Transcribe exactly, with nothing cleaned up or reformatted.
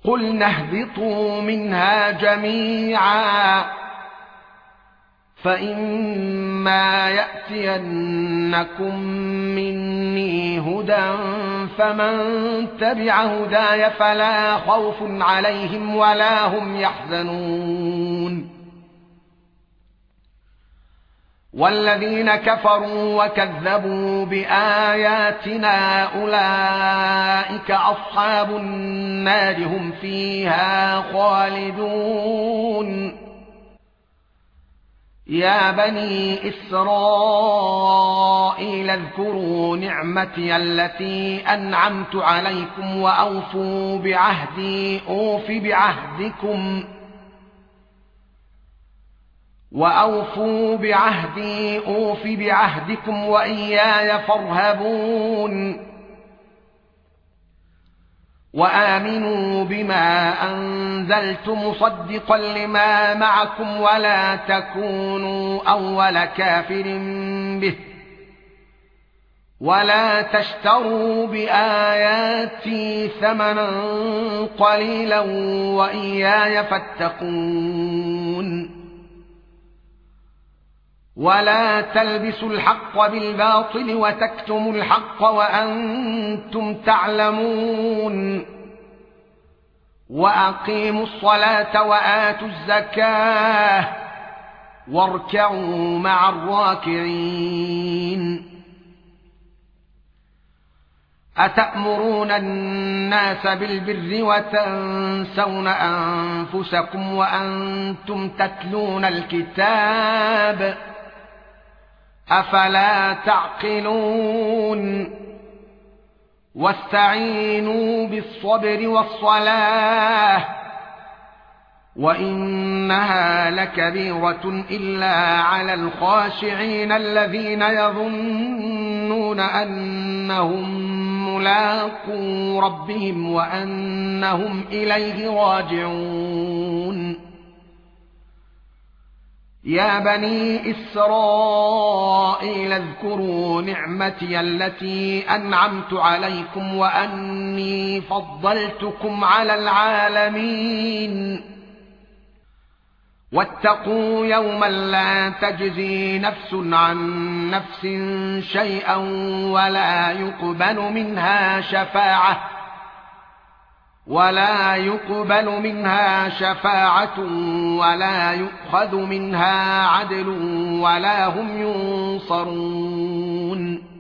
قُلْنَا اهْبِطُوا مِنْهَا جَمِيعًا فَإِمَّا يَأْتِيَنَّكُم مِّنِّي هُدًى فَمَن تَبِعَ هُدَايَ فَلَا خَوْفٌ عَلَيْهِمْ وَلَا هُمْ يَحْزَنُونَ وَالَّذِينَ كَفَرُوا وَكَذَّبُوا بِآيَاتِنَا أُولَئِكَ أَصْحَابُ النَّارِ هُمْ فِيهَا خَالِدُونَ يا بني إسرائيل اذكروا نعمتي التي أنعمت عليكم وأوفوا بعهدي أوف بعهدكم وأوفوا بعهدي أوف بعهدكم وإياي فارهبون وآمنوا بما أنزلت مصدقا لما معكم ولا تكونوا أول كافر به ولا تشتروا بآياتي ثمنا قليلا وإياي فاتقون ولا تلبسوا الحق بالباطل وتكتموا الحق وأنتم تعلمون وأقيموا الصلاة وآتوا الزكاة واركعوا مع الراكعين أتأمرون الناس بالبر وتنسون أنفسكم وأنتم تتلون الكتاب أفلا تعقلون واستعينوا بالصبر والصلاة وإنها لكبيرة إلا على الخاشعين الذين يظنون أنهم ملاقو ربهم وأنهم إليه راجعون يا بني إسرائيل اذكروا نعمتي التي أنعمت عليكم وأني فضلتكم على العالمين واتقوا يوما لا تجزي نفس عن نفس شيئا ولا يقبل منها شفاعة ولا يقبل منها شفاعة ولا يؤخذ منها عدل ولا هم ينصرون